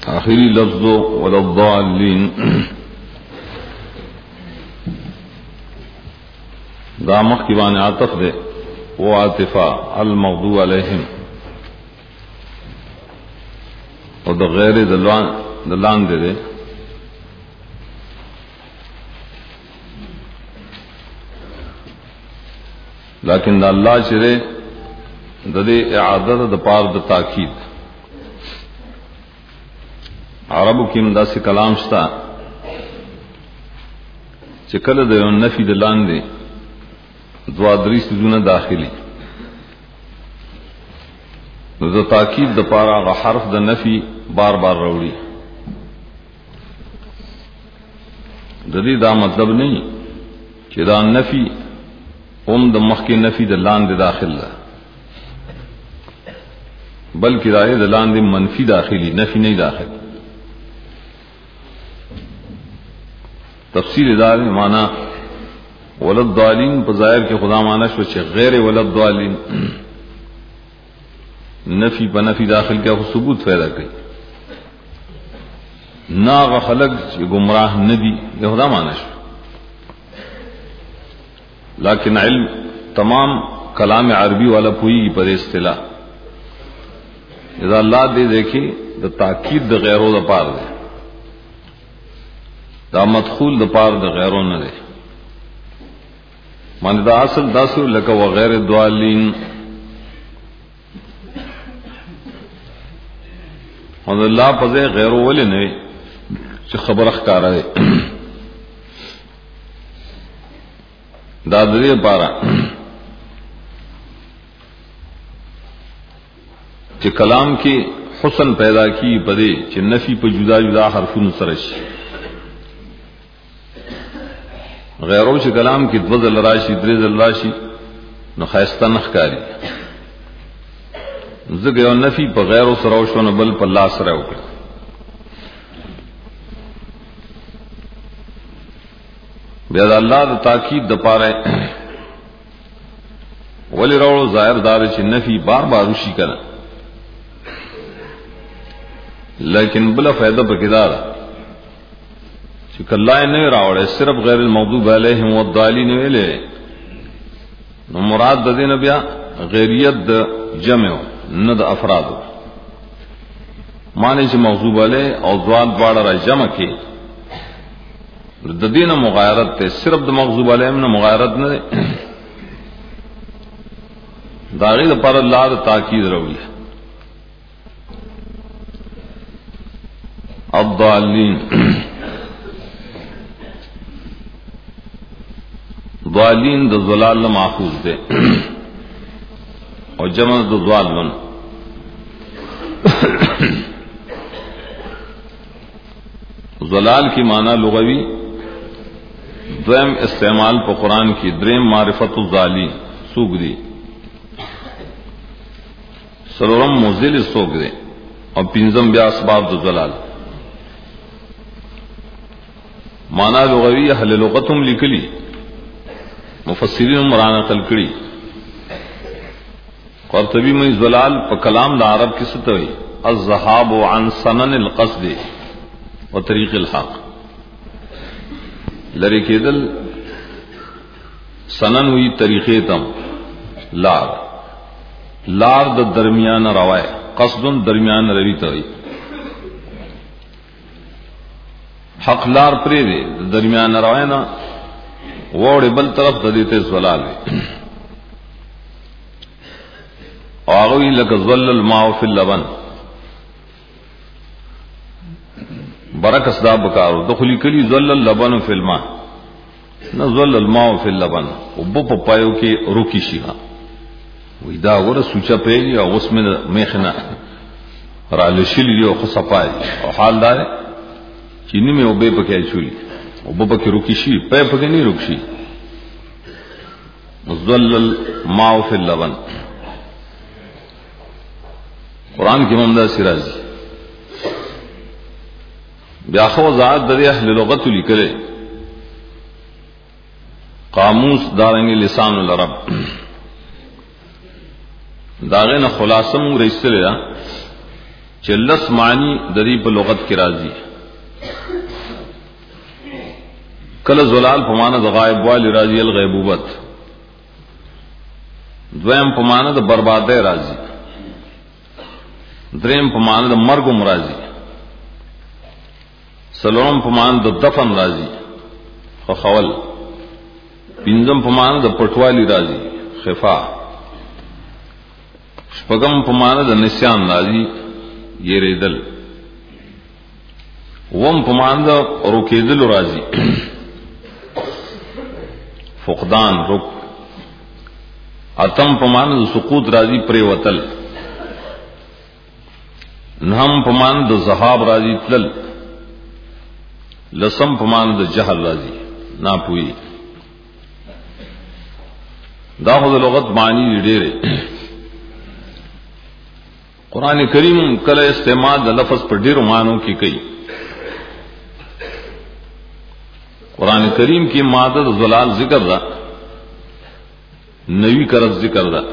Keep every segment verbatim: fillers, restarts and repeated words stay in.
آخری لفظ ولا الضالین دامخ کی بان عاطف دے وہ عاطفہ المغضوب علیہم اور دا غیر دلان دلان دے دے لیکن دا اللہ چرے دا دے اعادت دا پار دا تاکید عربو کی امدا سے کلام شتا چکل دے نفی دلان دے دعا دری سیزون داخلی دا تاکید دا پارا غا حرف دا نفی بار بار روڑی دا دی دا مطلب نہیں کہ دا نفی ام دا مخ کے نفی دلان دے داخل دا بلکہ دا دلان دے منفی داخلی نفی نہیں داخل. تفسیر دار میں مانا ولد ضالین بظاہر کے خدا مانا شو چھے غیر ولد ضالین نفی پا نفی داخل کیا ثبوت پیدا کری ناغ خلق چھے گمراہ ندی یہ خدا مانا شو. لیکن علم تمام کلام عربی والا پوئی کی پر اصطلاح اذا اللہ دے دیکھے دا تاکید دا غیرو دا پار دے دا مدخول دا پار دا غیرو نہ دے مانے دا اصل دا سو لکا وغیر دوالین اور اللہ پزے غیرو والے نوے چھ خبر اخکارا دے دا دے پارا چھ کلام کی حسن پیدا کی پدے چھ نفی پہ جدا جدا حرفون سرش غیرو چھ کلام کی دوزل راشی دریزل راشی نو خیستہ نخکاری زگیو نفی پہ غیرو سروشون بل پہ اللہ سرہو کر بیاد اللہ دا تاکید دا پارے ولی روڑو ظاہر دار چھ نفی بار بار روشی کرنا لیکن بلا فائدہ پہ کدار چکہ اللہ نے راوڑے صرف غیر المغضوب علیہم والضالین ویلے نو مراد دا دین بیا غیریت دا جمع ند افراد مانے چھ مغضوب علیہ اور ضال باڑا را جمع کی دا دین مغایرت تے صرف دا مغضوب علیہم نا مغایرت نہ دے داغی دا پر اللہ دا تاکید روی الضالین ضالین دا ضلال ماخوذ دے اور جمع دا ضال من ضلال کی معنی لغوی دویم استعمال پا قرآن کی دریم معرفت الضالین سوگ دی سلورم مزل سوگ دے اور پنزم بیا اسباب دا ضلال مانا لغوی اہل لغتم لکلی مفسرین مرانہ قلکڑی قرطبی میں ضلال پا کلام دا عرب کی ستوئی الذهاب عن سنن القصد و طریق الحق لرے کے دل سنن ہوئی طریقے تم لار لار دا درمیان روائے قصد درمیان روی توئی حق لار پرے دے درمیان روائے نا ووڑے بل طرف دا دیتے زلال دے آغوی لکا زل الماء فی اللبن برک اسدا بکارو دخلی کلی زل اللبن فی الماء نا زل الماء فی اللبن ابو پپایو کی روکی شیخا وی دا ور سوچا پیلی او اس میں میخنا رالشلی دی او خصپای او حال دارے چینی میں اوبے پکے چولی اوبے پکے روکی شی پے پکے نہیں رکشی ظل الماء فی اللبن قرآن کی ممدہ سراج بیاخو ذات در اہل لغت لکلے قاموس دارنگی لسان العرب داغین خلاصم رئیس لیا چلس معنی دری په لغت کی راضی کل زلال پمانه د غائب والی راضی الغیبوبت دویم پمانه د برباده راضی دریم پمانه د مرګ مرضی سلام پمانه د دفن راضی خول پنځم پمانه د پټوالی راضی خفا شپږم پمانه د نسیان راضی یریدل وم پمانه د روکیدل راضی فقدان رک اتم پمانه د سقوط راضی پریوتل نهم پمانه د ذهاب راضی تلل لسم پمانه د جهل راضی نا پوئی دا خود لغت معنی ډېره قرآن کریم کله استعمال د لفظ پر ډېرو معنوں کې کوي قرآن کریم کی مادہ د زلال ذکر دا نوی کرت ذکر دا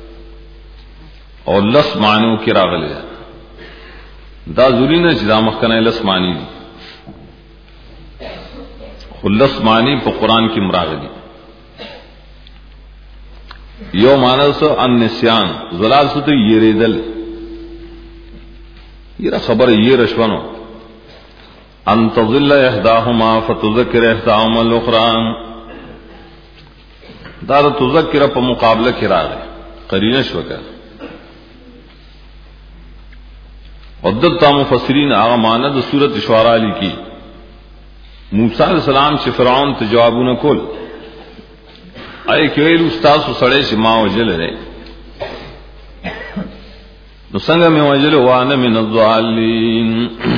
اور لس معنوں کی راغلے دا ضروری نه چې دا مخکنه لس معنی دي خلص معنی په قرآن کی مراغلی یو معنی سو النسیان زلال سو تو یریدل یہ خبر یہ رشونو ان تضل احداهما فتذکر احداهما الاخرى دار تذکر په مقابله کې راغی قرینه شو کړه عدت مفسرین هغه معنی د سورۃ شعراء لیکي موسی علیہ السلام چې فرعون ته جوابونه کول آئے کېل استاد سره چې ما وجل لري نو څنګه مې وجل وانه من الضالین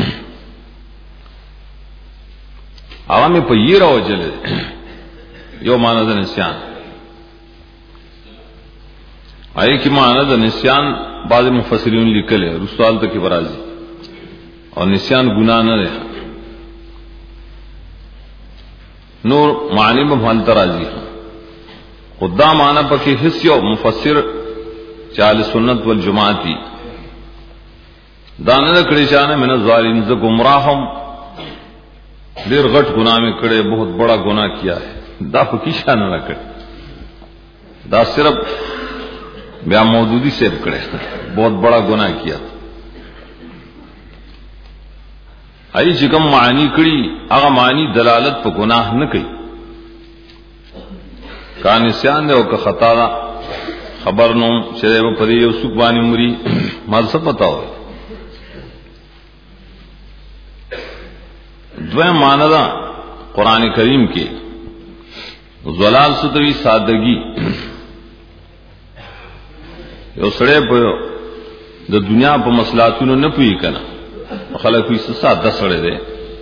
عوامي په یې راوجل یو معنی د نسیان آئے کی معنی د نسیان بعض مفسرین لیکل ہے رسول تک برازي اور نسیان گناہ نہ ہے نور معنی میں بھال ترازی خدا معنی پکی حص یو مفسر چال سنت والجماعتی دانه کړي شانه من الظالمین ز گمراہم ډیر غټ گناہ میں کړي بہت بڑا گناہ کیا ہے دا پکی شانه نہ کړي دا صرف بیا موجودی سے کړي بہت بڑا گناہ کیا ای چې کوم معنی کړي هغه معنی دلالت په گناہ نه کوي کان نسیان دی او که خطا دا خبر نو چې په دې یو څوک باندې مري ما څه پتا وای دوه معنی دا قران کریم کې زلال ستوي سادگی یو سړی په د دنیا په مسلاتونو نه پوي کنه خلق کوئی ساده سړی دی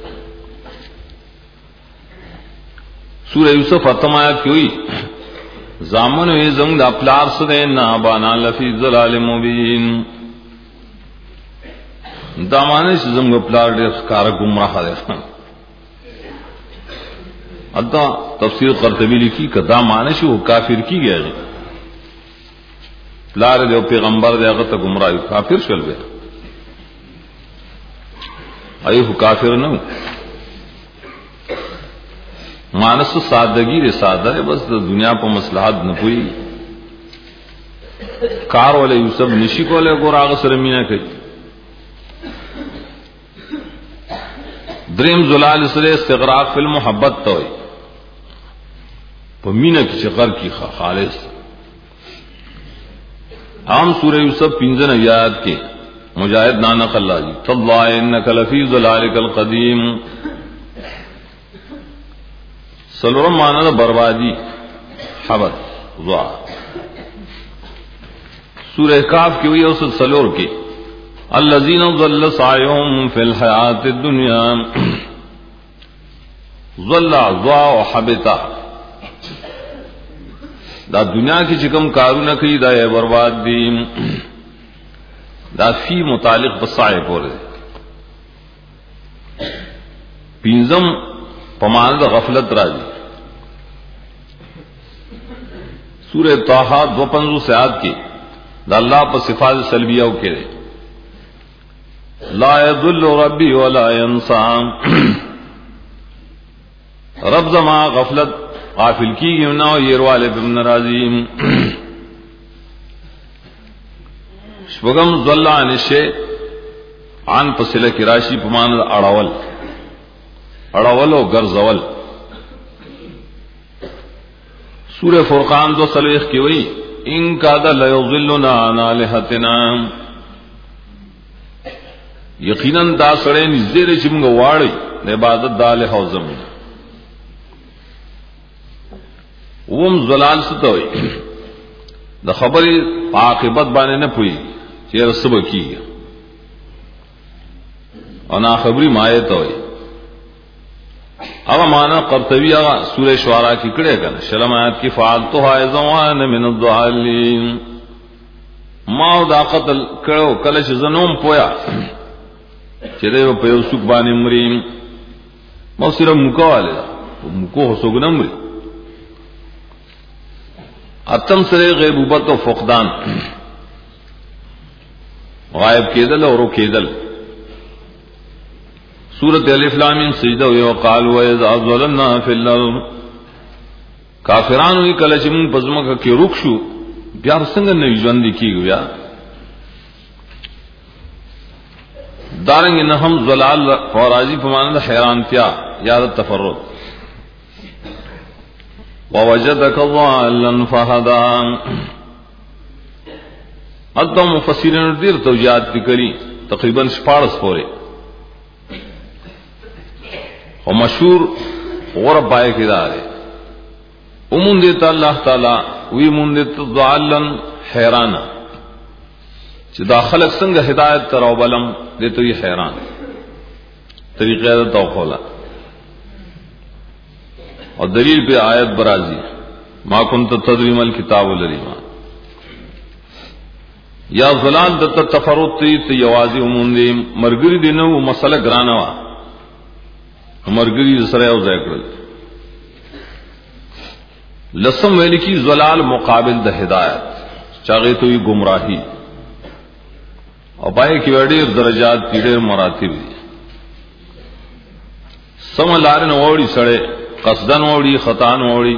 سورہ یوسف ختم آیات کی ہوئی زامن وی زنگ دا پلار سدے نا بانا لفی ظلال مبین دا معنی چې زنگ پلار دے کار گمراہ دے ادا تفسیر قرطبی لکھی کہ دا معنی چې وہ کافر کی گیا دی پلار دے پیغمبر دے هغه ته گمراہ کافر شول بیا ایو کافر نہ مانس سادگی دے سادہ ہے بس دنیا پہ مصلحت نہ کوئی کار والے یوسف نشی کو لے گور آغا سر مینا کئی دریم زلال سر استغراق فی المحبت توئی پہ مینا کی چقر کی خالص عام سورہ یوسف پنزن ایات کے مجاہد نانق اللہ جی تاللہ انکا لفی ظلالک القدیم سلورم معنی دا بربادی حبت ضاع سورہ کاف کی ہوئی اوسط سلور کی الذین ضل سعیہم فی الحیات الدنیا ضل ضاع و حبتا دا دنیا کی چکم کارو نہ کی دا برباد دی دا فی متعلق بسائے پورے پینزم پمان دا غفلت راجی سورہ طٰہٰ دو پنزو سے آد کی دا اللہ پر صفات سلبیہ کے دے لا يضل ربی ولا ينسى رب زما غفلت غافل کی گی نہ یہ والے بن راضی شبغم ذل عن الشيء عن فصله کی راشی پمان اڑاول اڑاول او غرزول سورہ فرقان دو سلیخ کی وئی ان کاد لیضلنا عن الہتنا یقینا دا سڑے نزدے چمگ واڑی عبادت دال حوزم وم زلال ستوئی دا خبری عاقبت بانے نہ پوئی چیر صبح کی انا خبری مایت ہوئی اگا مانا قرطبی اگا سورہ شعراء کی کڑے کنا شلم آیت کی فعالتوها ازوان من الضالین ماو دا قتل کرو کلش زنوم پویا چرے وہ پیو سک بانی مریم ماو صرف مکو والے دا مکو ہو سک نمری اتم سرے غیبوبت و فقدان غائب کیدل اور کیدل سورۃ الف لام میم سجدہ وقالوا واذا ظلمنا فی الارض کافران وی کله چې موږ پزماکه کې روک شو بیا څنګه نه ژوند کیږي بیا دارنګ نه هم زلال فورازی په معنی حیرانتیا یا تفرد ووجدك ضالا فهدى ادم مفسرین دیر توجیہات کری تقریبا شپارس پورے اور مشہور غرب پائے کے دارے امون دیتا اللہ تعالی وی من دیتا ضالا حیرانا چدا خلق سنگ ہدایت تراو بلم دیتا یہ حیران طریقہ دیتا خولا اور دلیل پہ آیت برازی ما کنت تدری مل کتاب الریما یا ظلال دتا تفرد تی تیوازی امون دی مرگری دینو مسئلہ گرانوا مرگری سرے او ذکر لسم ویل کی ظلال مقابل د ہدایت چاغے تو یہ گمراہی اور پائے کی وڑی درجات پیڑے مراتب دی سم لارن اوڑی سڑے قصدن اوڑی خطان اوڑی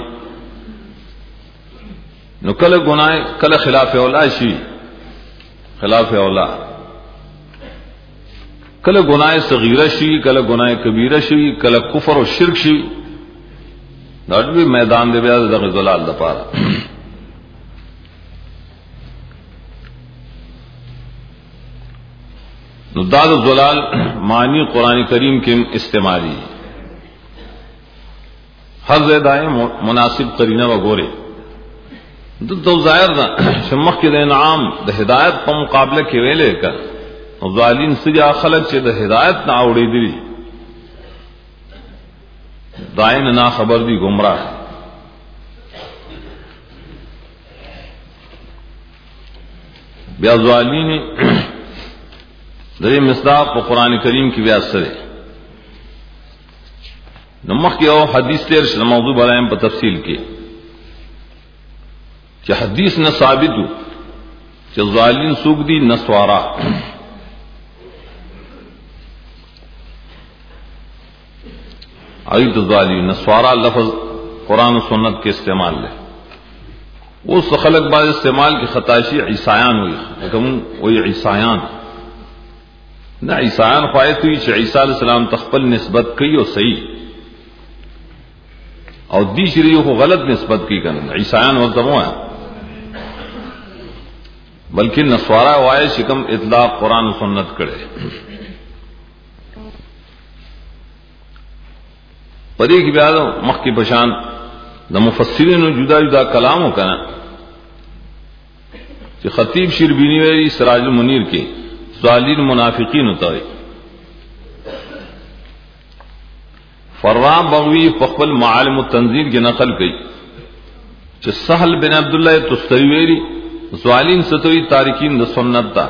نو کل گناہ کل خلاف اولا شی خلاف اولا کل گناہ صغیرہ شی کل گناہ کبیرہ شی کل کفر و شرک شی دا بھی میدان دے بیا دغه ظلال د پاره نو دا ظلال معنی قرآن کریم کے استعمالی ہر زیدائے مناسب قرینہ و گورے دو ظاہر دا شمخ کے دا انعام دا ہدایت پا مقابلہ کے ویلے کر ظالین سجا خلق چے دا ہدایت نا اوڑی دی دائن نا خبر دی گمراہ بیا ظالین در مصداق و قرآن کریم کی بیاس سرے نمخ کی او حدیث تیر شد موضوع برائم پر تفصیل کی کہ حدیث نہ ثابت ہو کہ ظالین سوک دی نسوارا آئی تو ظالین نسوارا لفظ قرآن و سنت کے استعمال لے وہ خلق بعد استعمال کی خطاشی عیسائیان ہوئی لیکن وہی عیسائیان نہ عیسائیان خواہد ہوئی کہ عیسیٰ علیہ السلام تخپل نسبت کی اور صحیح اور دی شریعوں کو غلط نسبت کی کرنا عیسائیان وزمو ہے بلکہ نسوارا وائے شکم اطلاق قرآن و سنت کرے پدی کی بیاد مخ کی پشان دا مفسرین جدا جدا کلام ہو کنا کہ خطیب شربینی ویری سراج المنیر کے ظالین منافقین ہوتا ہے فرام بغوی فقبل معالم التنزیل کی نقل کی کہ سہل بن عبداللہ تستویری ظالین ستوی تارکین دا سنت تا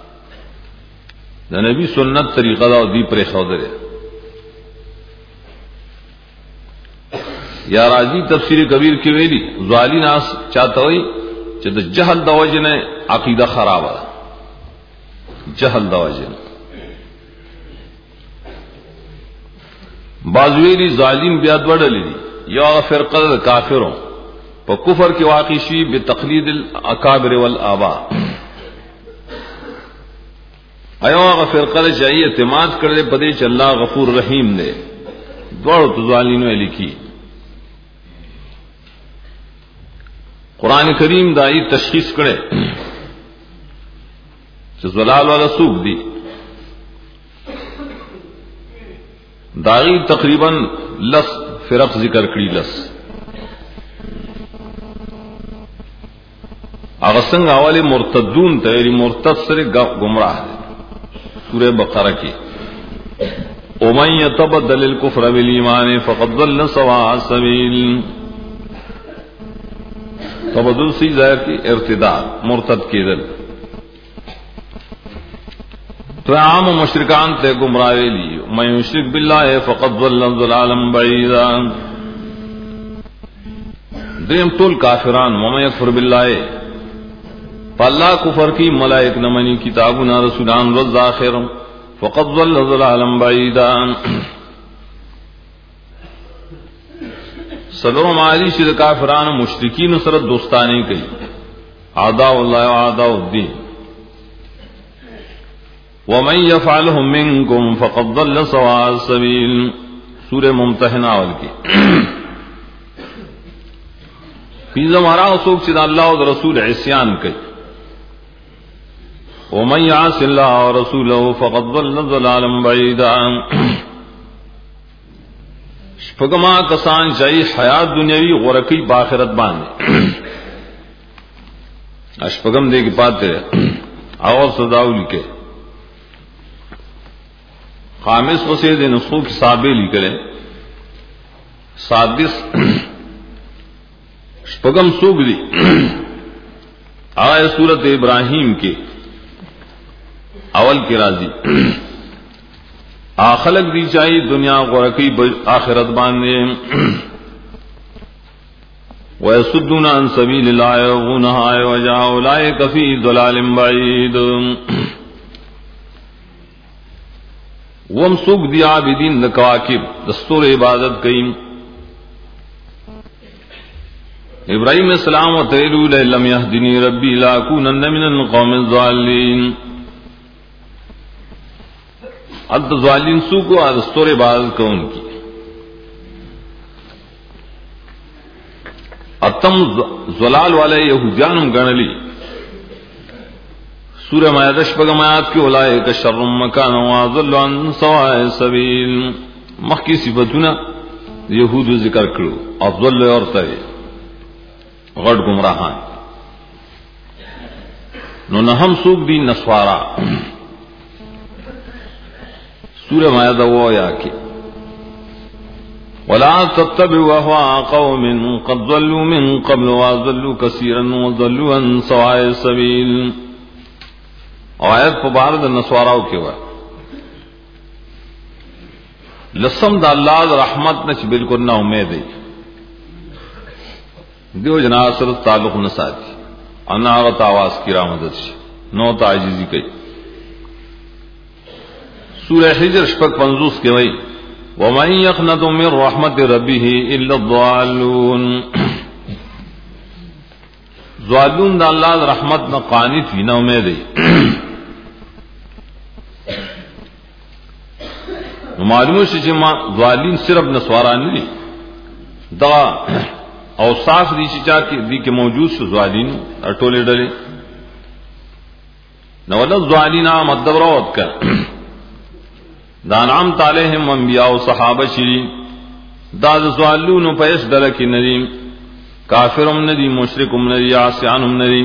دا نبی سنت طریقہ دا دی پر خودرے یا راضی تفسیر کبیر کی ویلی ظالین آس چاہتا ہوئی کہ دا جہل دا وجہ نے عقیدہ خراب ہے جہل دا وجہ بازویلی ظالم بیاد وڑلی یا فرقہ کافروں پا کفر کی واقع شی بتقلید الاکابر والآباء ایو آغا فرقہ چاہیے اعتماد کردے پدے چ اللہ غفور رحیم دے دوڑو تو ظالموں نے لکھی. قرآن کریم دائی تشخیص کرے زلال والا سوق دی داغی تقریباً لس فرق ذکر کری لس اغسنگ اول مرتدون تیری مرتد سر گمراہ ہے. سورہ بقرہ کی ومن يتبدل الكفر بالایمان فقد ضل سواء السبیل. تبدل سی ظاہر کی ارتداد مرتد کی دل تو عام مشرکان تے گمراہ لی من یشرک باللہ فقد ضل ضلالا بعیدا. دیم طول کافران ومن یکفر باللہ فاللہ کفر کی ملائک نمنی کتابنا رسولان رز آخر فقد ضل ضلالا بعیدا. صدر معالی شد کافران مشرکین سرد دوستانی کئی اعداء اللہ و اعداء الدین. ومن يفعله منكم فقد ضل سواء السبيل. سورہ ممتحنہ اول کی پیزا مارا سوک چدا اللہ و رسول عصیان کئی ومن يعص الله ورسوله فقد ضل ضلالا بعيدا. شپگما کسان چاہیے حیات دنیاوی غرقی باخرت باندے اشپگم دے کے پاتے اور صداو لکھے خامس وسید نسخوں کی صحابے لکھے سادس شپگم سوگ دی آئے سورت ابراہیم کے اول کی راضی آخلق دی چاہیے دنیا غرقی آخرت باندے وَيَصُدُّونَ عَن سَبِيلِ اللَّهِ وَيَبْغُونَهَا عِوَجًا أُولَٰئِكَ فِي ضَلَالٍ بَعِيدٍ. وم سوق دی عابدین لکواکب دستور عبادت کئیم ابراہیم علیہ السلام و تیلو لَمْ يَهْدِنِي رَبِّي لَأَكُونَنَّ مِنَ الْقَوْمِ الضَّالِّينَ. اد ظالین سو کو دستور عبادت کو ان کی اتم زلال والے یہودیان گنلی سورہ مائدہ شپگم آیات کی اولئک شر مکان واضل عن سواء السبیل. مخ کی صفتنا یہود ذکر کرو افضل اور ترے غڑ گمراہان نو نہم سوق دی نسوارا سورہ مائدہ وہ آیا کہ ولا تتبعوا اهواء قوم قد ضلوا من قبل وضلوا كثيرا وضلوا عن سواء السبيل. آیت مبارک نسواراو کے وا لسم دا اللہ رحمت نچ بالکل نہ امید ہے دیو جناصر تعلق نہ ساتھی اناغت آواز کی رامدت نو تعجیزی کئی. سورہ حجر شپک پنزوس کے وئی وَمَن يَقْنَطُ مِن رَحْمَةِ رَبِّهِ إِلَّا الضَّالُّونَ. ضالون دا اللہ رحمت نہ قانت ہی نہ امید ہے. معلوم سے جمع ضالین صرف نسوارا نہیں دا اوصاف دی چچا کی دی کے موجود سے ضالین اٹولے ڈلے نہ ولا ضالین مدبروت کر دانام تعالیہم انبیاء و صحابہ شری داد ضالون پیش ڈلکی ندیم کافرم ندی مشرکم ندی عاصیانم ندی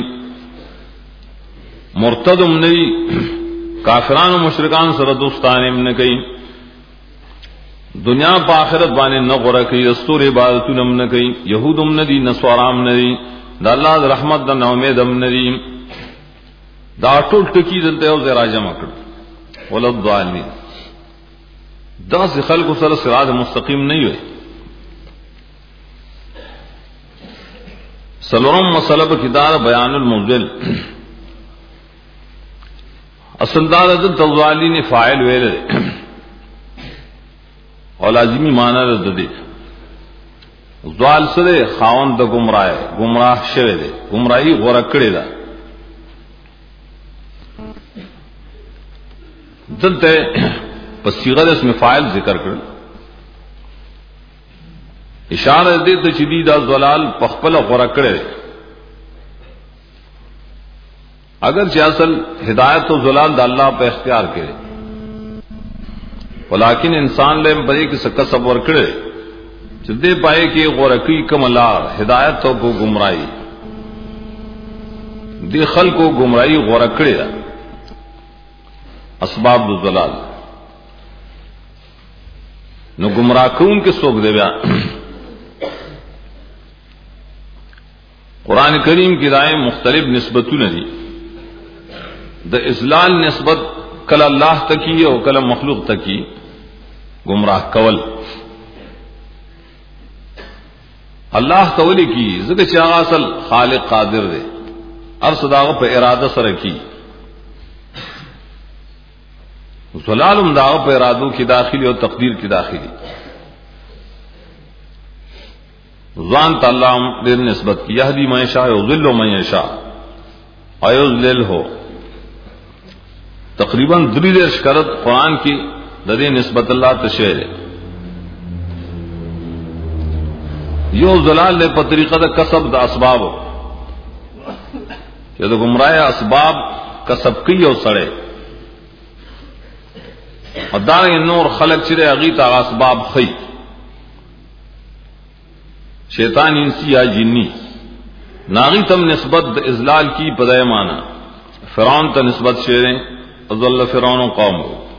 مرتدم ندی کافران و مشرکان سر دوستانم نہ کئی دنیا پا آخرت بانے نہ غرہ کئی دستور عبادتنم نہ کئی یہودم ندی نسوارام ندی دا اللہ دا رحمت دا نومیدم ندی دا ٹول ٹکی دلتے ہو زیرا جمع کر ولد ضالین دا سے خلق سر صراط مستقیم نہیں ہوئے. سلورم مسلب کتاب بیان المنزل اصل دار دل تضالین فاعل ویل اور لازمی معنی رد دے زوال سرے خاون دا گمراہ گمراہ شوے دے گمراہی غورہ کڑے دا دلتے پسیغر اس میں فائل ذکر کر اشارہ دے تو شدید زلال پخپل غورہ کڑے دے اگر اصل ہدایت و زلال دا اللہ پہ اختیار کرے ولیکن انسان لے بڑے کس کسب ور کرے دے پائے کہ غورکی کملار ہدایت کو گمراہی دے خل کو گمراہی غورکڑے اسباب الضلال نو گمراہ کون کے سوک دے بیا قرآن کریم کی رائے مختلف نسبتوں نے دی دا اضلال نسبت کل اللہ تکی اور کل مخلوق تکی گمراہ کول اللہ تولی کی ذکر چاہ اصل خالق قادر دے ارس داغ پہ ارادہ سر کی ظلالم داغ پہ ارادوں کی داخلی اور تقدیر کی داخلی زان تعلام دیر نسبت کی یہدی من یشاء یضل من یشاء ایضلل ہو تقریباً دری دیر شکرت قرآن کی ددی نسبت اللہ تشہر یو ضلال نے پطریقہ دا کسب دا اسباب کہ دا گمراہ اسباب کسب کی او سڑے اور دارنگ نور خلق چرے اغیتا اسباب خی شیطان انسی یا جنی ناغی تم نسبت دا ازلال کی پدائے مانا فرعون تا نسبت شیریں اضل فرعون و قوم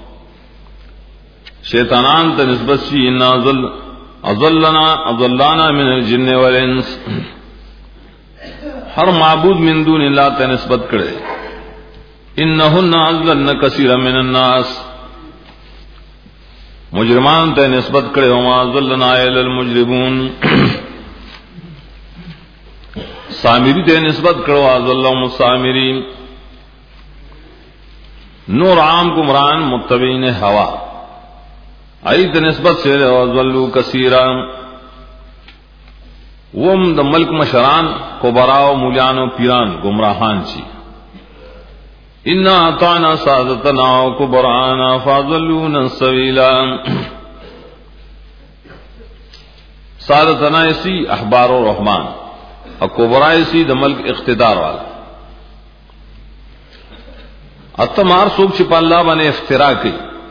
شیطانان تا نسبت شی انا اضل اضلنا اضلانا من الجن والانس ہر معبود من دون اللہ تا نسبت کرے انہن اضلن کثیرا من الناس مجرمان تا نسبت کرے وما اضلنا الا المجرمون سامری تے نسبت کرو اضلهم السامرین نور عام گمران متبعین ہوا ایت نسبت سے ضلوا کثیرا وم د ملک مشران کبراء مولیان و پیران گمراہان چی انا اطعنا سادتنا و کبراءنا فضلونا السبیلا سادتنا اسی احبار و رحمان اور کبراء اسی د ملک اقتدار والا اتمار سوک چھپا اللہ بنے افترا کی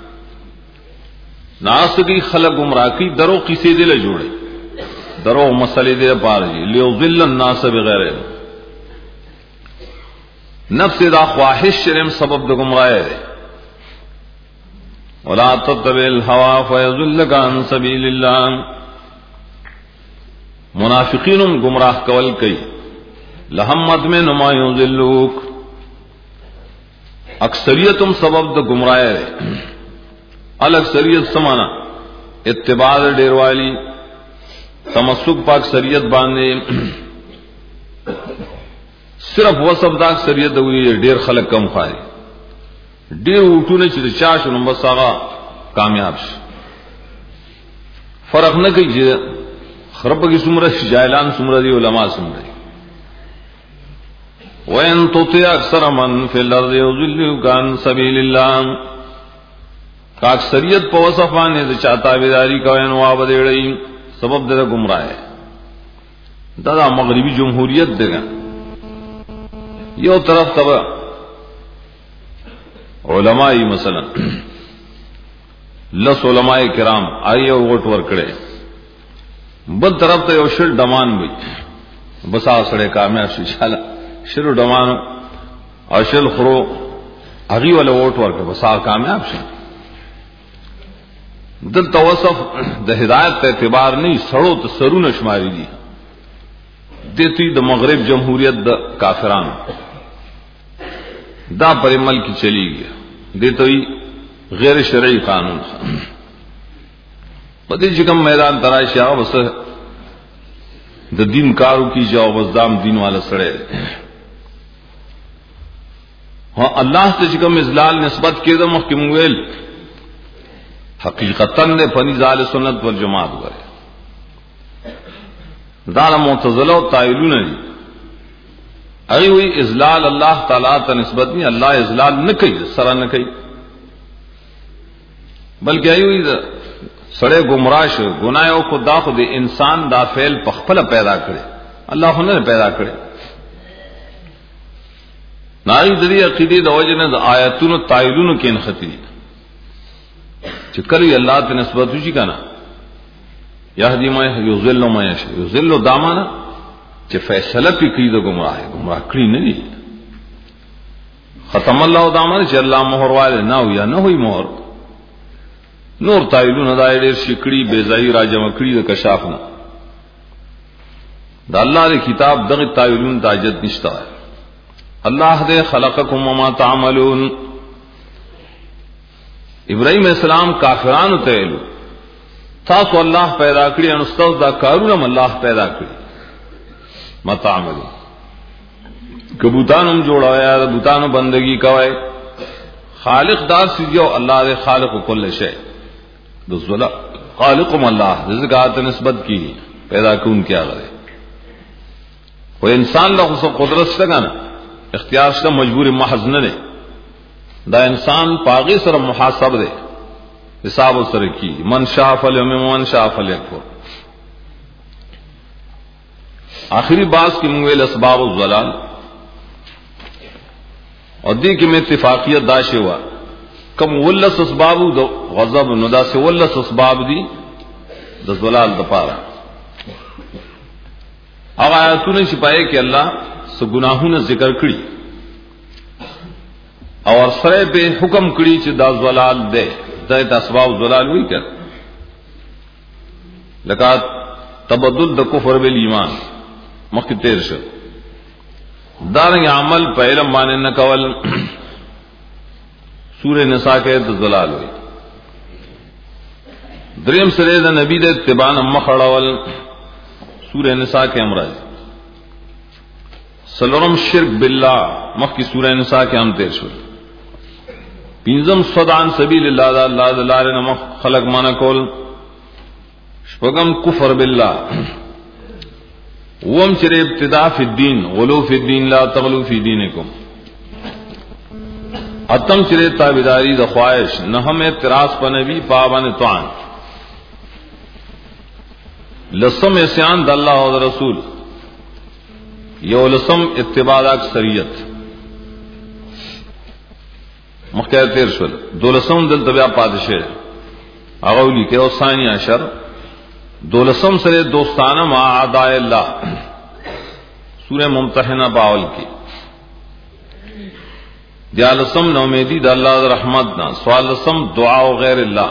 ناس کی خلق گمراہ کی درو کسی دل جوڑے درو مسئلے دے پار جی لیضل الناس بغیر نفس دا خواہش شرم سبب دا گمراہ ہے ولا تتبع الهوى فيضلك عن سبيل الله منافقین گمراہ کول کئی لہمت میں نما یضلوک اکثریتم سبب دا گمراہ ہے الاکثریت سمانا اتباع ڈیر والی تمسک پا اکثریت باندھے صرف وہ سب دا اکثریت ہوئی ڈیر خلق کم خواہی ڈیر اٹھو نے چلی چاش نمبر ساغا کامیاب شی فرق نہ کئی جی خرب کی سمرہ جائلان سمرہ دی علماء سمرہ دی وَإِن تُطِعْ أَكْثَرَ مَن فِي الْأَرْضِ يُضِلُّوكَ عَن سَبِيلِ اللَّهِ کا اکثریت پا وصفانے دے چاہتا بیداری کا وینواب دے رہی سبب دے گمراہ ہے دادا مغربی جمہوریت دے گا یہ طرف تب علمائی مثلا لس علماء کرام آئیے ووٹ ورکڑے بل طرف تے یو شر ڈمان بھی بسا سڑے کامیاب شی چالا شر ڈمان اور شل خرو اگی والے ووٹ ورکڑے بسا کامیاب شی دل توصف دا ہدایت کا اعتبار نہیں سڑو تو سرو نشماری دی دیتی دا مغرب جمہوریت دا کافران دا پر عمل کی چلی گیا دیتوی غیر شرعی قانون پتی چکم میدان ترائشی آگا بس دا دین کارو کی جاؤ بس دام دین والا سڑے ہاں اللہ سے چکم ازلال نسبت کے دا محکم ویل حقیقتاً دے پنی ظال سنت والجماعت گرے دانا معتزلہ و تائلون دی اگی ہوئی ازلال اللہ تعالیٰ تا نسبت نہیں، اللہ ازلال نہ کئی سرا نہ کئی، بلکہ اگی ہوئی سڑے گمراش گناہوں کو دا خود انسان دا فعل پخپل پیدا کرے، اللہ نے پیدا کرے. ناغی دری عقیدی دا وجہ دا آیتون و تائلون کی انخطی چکلی اللہ تا نسبت ہوشی کنا یہدی ما یذل ما یشاء، یذل دامانا چ فیصلہ پی کی دا گمراہ ہے، گمراہ کری نہیں. ختم اللہ دامانا چ اللہ مہر والے نہ ہویا نہ ہوئی مہر. نور تائلون دا دیر شکڑی بیزائی راجم کڑی دا کشافنا دا اللہ دے کتاب دغ تائلون تاجت نشتا ہے. اللہ دے خلقکم وما تعملون. ابراہیم علیہ السلام کافران تیلو تاسو اللہ پیدا کری ان استاذ دا کارونم اللہ پیدا کری ما تعملون. کبوتانم جوڑایا دا بوتانو بندگی کوئے خالق دار سیدیو اللہ دے خالق کل شے دو خالقم اللہ رزقات نسبت کی پیدا کون کیا کرے. وہ انسان لوگ سب قدرت سے گا نا اختیار سے مجبور محض نہ دے دا انسان پاغی سر محاسب دے حساب سر کی من شاء فلیؤمن ومن شاء فلیکفر. آخری باز کی منگویل اسباب الضلال اور دی کی میں اتفاقیت داشے ہوا کم ولس اسباب دو غضب ندا سے ولس اسباب دی دا ضلال دا پارا. اب آیاتوں نے چھپائے کہ اللہ سو گناہوں نے ذکر کری اور سرے پہ حکم کری چھ دا ضلال دے دا اسباب ضلال ہوئی کر لکا تبدل دا کفر بالایمان مخی تیر شد دارنگ عمل پہ علم مانے نکول سورہ نساء کے ضلال ہوئی. دریم سرے دا نبی دے اتبان مخڑول سورہ نساء کے امراض. سلورم شرک باللہ مخ کی سورہ نساء کے ہم تیر شد. پینزم صدعان سبیل اللہ دا اللہ دا لارے نمخ خلق مانا کول. شپگم کفر باللہ. وم چرے ابتداء فی الدین غلو فی الدین لا تغلو فی دینکم. اتم چرے تابداری دا خواہش نہم اعتراض پا نبی پابان توان. لسم اسیان دا اللہ و دا رسول. یو لسم اتباع دا اکثریت مخیر تیر شد. دو لسم دل طبیع پادشے اغولی کے او ثانی عشر. دو لسم سرے دوستانہ مع اعداء اللہ سورہ ممتحنہ باول کی. دیالسم نومیدی دا اللہ دا رحمت نا. سوالسم دعا غیر اللہ.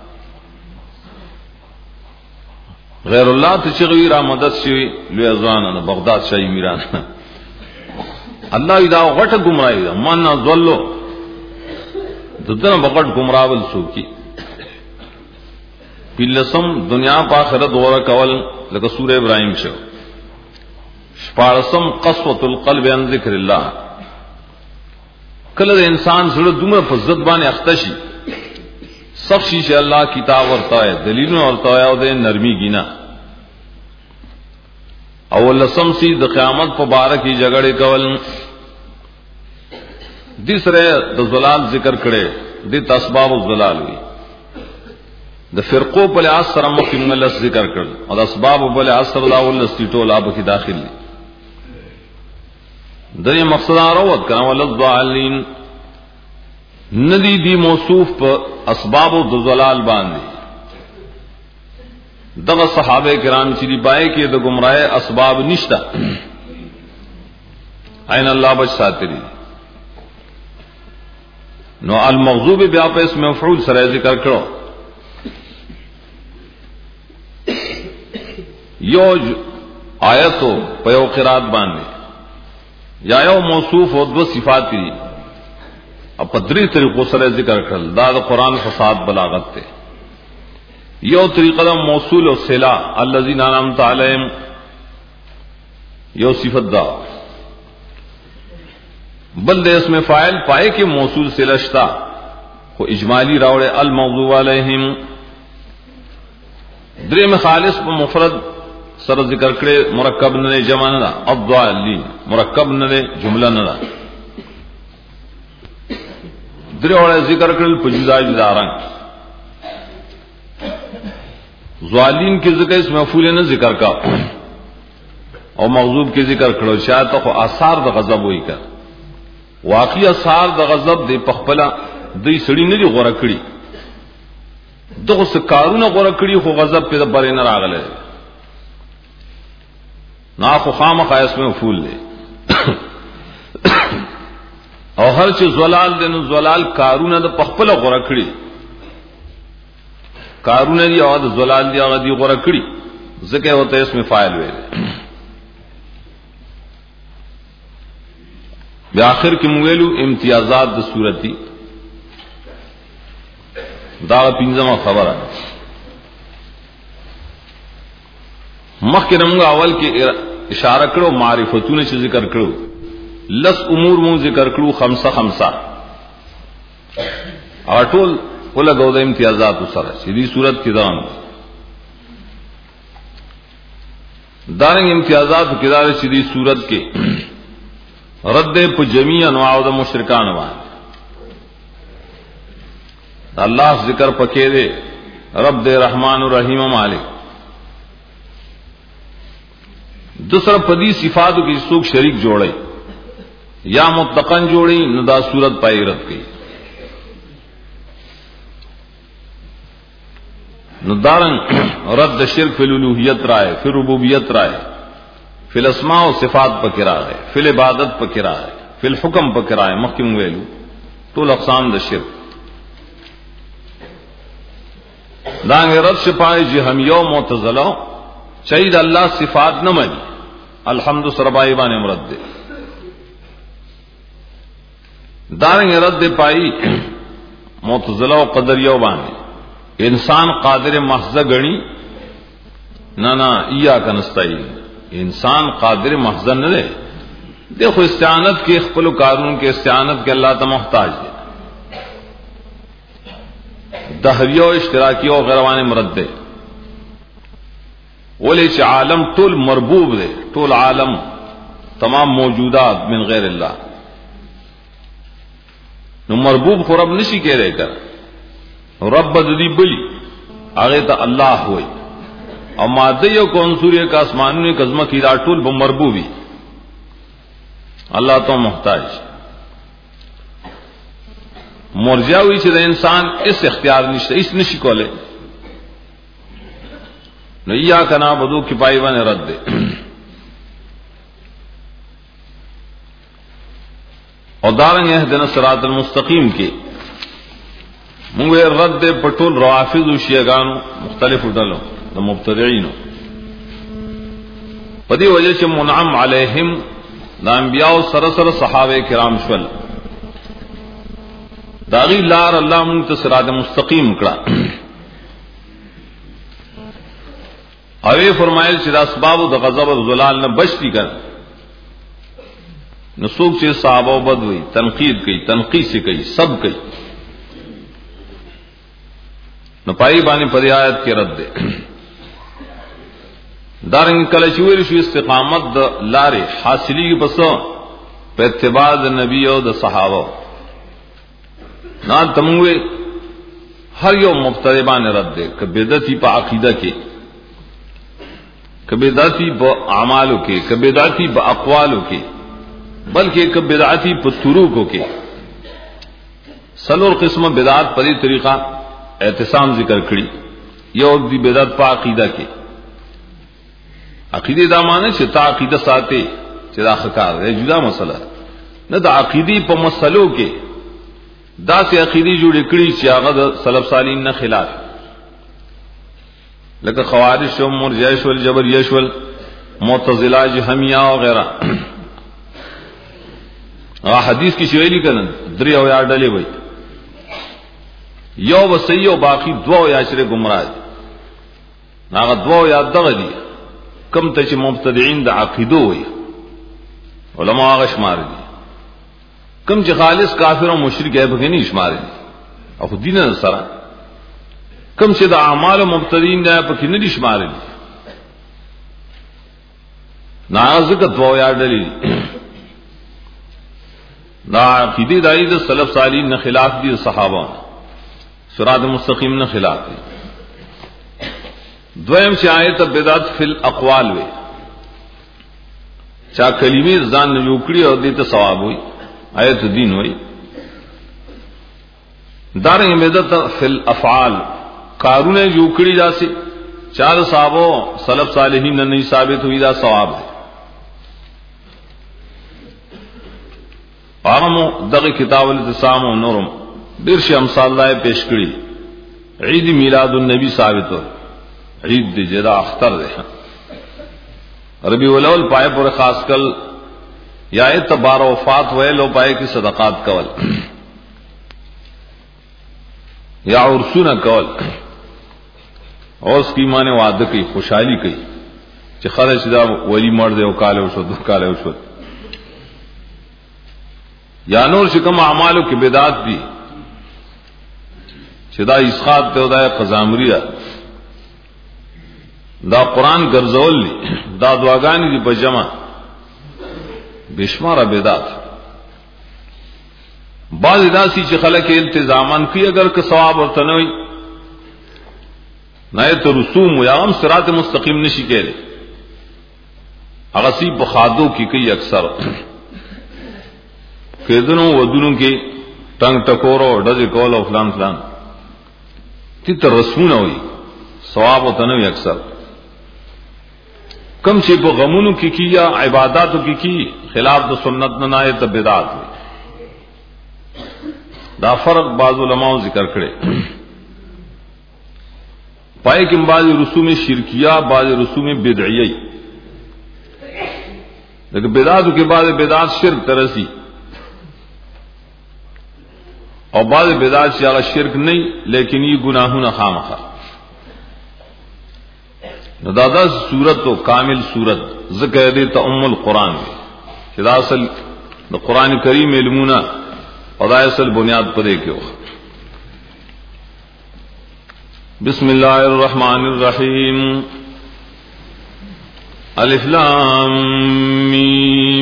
غیر اللہ تشغوی را مدد شوی لوی ازوانا بغداد شاہی میران اللہ دا غٹ گمراہی دا من ظلو ددنا بغٹ گمراول سو کی. پیلسم دنیا پا آخرت غورا کول لکا سورہ ابراہیم شو. شپارسم قسوة القلب عن ذکر اللہ. کل انسان سڑ دمر پر زدبان اختشی سب شیش اللہ کتاب ورتا ہے دلیلوں ورتا ہے او دے نرمی گینا. اول لسم سی د قیامت پر بارکی جگڑے کول. دیسرے د ضلال ذکر کرے دیت اسباب الضلال ہوئی. د فرقو پل عصر مخی ملس ذکر کر اور اسباب پل عصر دا ولس ٹول آب کی داخل لی. دنیا مقصد روت کرنا ولضالین ندی دی موصوف پر اسباب و ضلال باندھی. دغ صحابہ کرام چلی پائے کہ د گمراہ اسباب نشتا عین اللہ بچ ساتری. نو المغضوب بیا پہ اس میں مفعول سرے ذکر کرو. یو آیتو پیو قرات باندھے یا یو موصوف و دو صفات دی اب پدری طریقوں سرے ذکر کر دا, دا قرآن فساد بلاغت تے. یو طریقہ دا موصول و صلہ الذین انعمت علیہم یو صفت دا بل دے اس میں فاعل پائے کہ موصول صلہ شتا خو اجمالی راوڑے المغضوب علیہم. درے میں خالص پا مفرد سر ذکر کرے مرکب نہ جمع نہ الضالین مرکب نہ جملہ نہ درے اور ذکر کرے پجدا جدا رنگ ضالین کے ذکر اس مفعول نہ ذکر کا اور مغضوب کے ذکر کرو شاید تو آثار د غضب ہوئی کر واقعی آثار د غضب دے پخپلا دی سڑی نه دی غوړه کړی دغه سکارونه غوړه کړی خو غضب په بارے نه راغله نا خو خامخ اس میں مفعول لے او هر چې زلال دین زلال کارونه د پخپل غوړه کړی کارونه دی او د زلال دی هغه دی غوړه کړی ځکه ہوتا اس میں فاعل ویل بیا آخر کې مویلو امتیازات د صورتي دا پنځمه خبره مخکې موږ اول کې اشاره کړو معرفتونه چې ذکر کړو لس امور مو ذکر کړو خمسه خمسه اټول ولګو د امتیازات سره چې دې صورت کې ځان دارنګ امتیازات کې دار چې دې صورت کې رد په جميع انواع د مشرکان باندې اللہ ذکر پکے دے رب دے رحمان الرحیم مالک دوسرا پدی صفاتوں کی سوک شریک جوڑے یا متقن جوڑی ندا صورت پائی رد کی ندارن رد شرک فی الالوہیت رائے فی ربوبیت رائے فی الاسماء و صفات پکرا ہے فی العبادت پکرا ہے فی الحکم پکرا ہے محکم ویلو تو اقسام د شرک دانگ رد شپائے جی ہم یو معتزلہ چاہید اللہ صفات نہ مانی الحمد سربائی بان مرد دے دارنگ رد دے پائی معتزلہ و قدریہ بانے انسان قادر محض گنی نہ نہ ایا کا نستعین انسان قادر محض نہ دے دیکھو استعانت کے خپل قانون کے استعانت کے اللہ تا محتاج ہے دہریو اشتراکیو غیروان مرد دے ولی چھ عالم طول مربوب دے طول عالم تمام موجودات من غیر اللہ نو مربوب خو رب نشی کہہ رہے کر رب بدی بلی آگے تا اللہ ہوئی اور مادیو کو انصوری کا اسمانوی کزمہ کی دا طول بمربوبی اللہ تو محتاج مرجع ہوئی چې د انسان اس اختیار نشته اس نشي کوله نو یا کنا بدو کی پای باندې رد دے او دارنګ اهدنا الصراط المستقیم کې موږ رد دے پټول روافض او شیعاګانو مختلف ډلو د مبتدعين په دې وجه چې منعم علیہم د انبیاء سره سره صحابه کرام شول داغی لار اللہ منت صراط مستقیم کڑا اوے فرمائل چې د اسباب د غضب او ذلال نه بچتی کر نسوک چې صحابه بدوی تنقید کی تنقید سے کی سب کی نو پای باندې پر آیت کې رد دے دارنګ کله چې ویل شو استقامت د لارې حاصلی پس په اتباع د نبی او د صحابه نا تموے ہر یو مبتدعان رد دے کہ بدعتی پا عقیدہ کے کہ بدعتی پا اعمالوں کے کہ بدعتی پا اقوالوں کے بلکہ کہ بدعتی پا طرقوں کے سلور قسم بدعات پری طریقہ اعتصام ذکر کری یہ دی بدعت پا عقیدہ کے عقیدے دا مانے چھتا عقیدہ ساتے چھتا خکار ہے جدا مسئلہ نہ دا عقیدی پا مسئلوں کے دا سے عقیدی جوڑی کڑی چې هغه د سلف صالحین نه خلاف لکه خوارج او مرجئه او جبریه او معتزله جهمیه وغیرہ هغه حدیث کی شویلی کنن درې او یا ډلې وای یو وسی او باقی دو یا شر گمراه هغه دو یا دغه دي کم ته چې مبتدعين د عقیدو وای علماء هغه شمار دي کم چې خالص کافر او مشرک ہے بغیر نہیں شمار دي او دین سره کم چې د اعمال مبتدین نه پکې نه دي شمارل نازک دوا یادلی دا عقیده دای د سلف صالحین نه خلاف دي صحابه صراط مستقیم نه خلاف دي دویم چې آیت بدعت فی الاقوال وی چا کلمې ځان نه جوړي او دې ته ثواب وي آیت دین وی دارنګ بدعت فی الافعال کارونه جوړي داسې چار صحابه سلف صالحین نه نه ثابت ہوئی دا ثواب ہے عامو دغه کتاب الاتسام و نورم ډیر شي امثال لای پیش کړي عید میلاد النبی ثابت ہو عید دی جدا اختر دے ربیع الاول پائے پر خاص کل یا اعتبار وفات ہوئے لو پائے کی صدقات کول یا عرسون کول اور اس کی ماں نے وعدہ کی خوشحالی کی کہ خرچ دا ولی مرد او کالے وشو دو کالے وشو یا نور شکم اعمالو کی بدعات دی چدا اسقاط تے دا قزامریہ دا قرآن گرزول لی دا دعاگانی دی بجمع بشمار بدعات بعض داسی چی خلق التزامان کی اگر کہ ثواب اور تنوی نئے تو رسوم یا ہم صراط مستقیم نشی کہہ اغسی بخادوں کی کئی اکثر کیدنوں ودنوں کی ٹنگ ٹکورو ڈز کولو فلان فلان تی تر رسمون ہوئی ثواب و تنوی اکثر کم چی پا غمونو کی کی یا عباداتو کی کی خلاف دا سنت ننائے تا بدعات ہوئی دا فرق بعض علماء ذکر کرے پائے کہ بعض رسوم شرکیہ بعض رسوم بدعیہ لیکن بدعاتو کے بعد بدعات شرک ترسی اور بعض بدعات سے اگر شرک نہیں لیکن یہ گناہوں نہ خامخا دادا سورت تو کامل سورت ذکر دیتا ام القرآن چدا اصل قرآن کریم علمونا اور اصل بنیاد پر ایک بسم اللہ الرحمن الرحیم الف لام میم